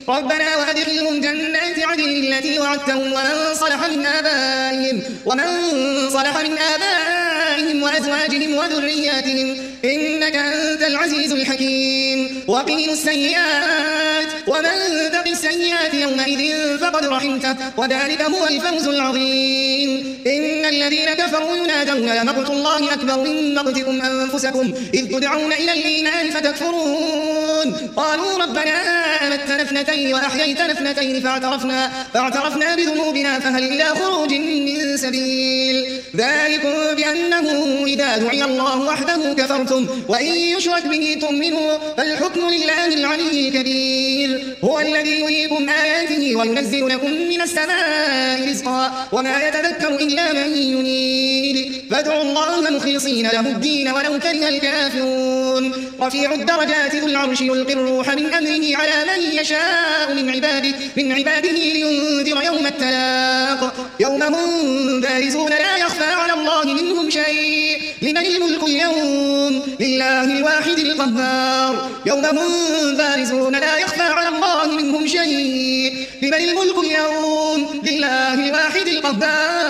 ربنا وأدخلهم جنات عدن التي وعدتهم ومن صلح من آبائهم وأزواجهم وذرياتهم إنك أنت العزيز الحكيم وقهم السيئات ومن تق السيئات يومئذ فقد رحمته وذلك هو الفوز العظيم إن الذين كفروا ينادون لمقت الله أكبر من مقتكم أنفسكم إذ تدعون إلى الإيمان فتكفرون قالوا ربنا أمتنا اثنتين وأحييتنا اثنتين فاعترفنا بذنوبنا فهل إلى خروج من سبيل ذلكم بأنه إذا دعي الله وحده كفرتم وإن يشرك به تؤمنوا فالحكم لله العلي الكبير هو الذي يريكم آياته وينزل لكم من السماء رزقا وما يتذكر إلا من ينيب فادعوا الله مخلصين له الدين ولو كره الكافرون رفيع الدرجات ذو العرش يلقي الروح من أمره على من يشاء من عباده لينذر يوم التلاق يوم هم بارزون لا يخفى على الله منهم شيء لمن الملك اليوم لله الواحد القهار يوم هم بارزون لا يخفى على الله منهم شيء لمن الملك اليوم لله الواحد القهار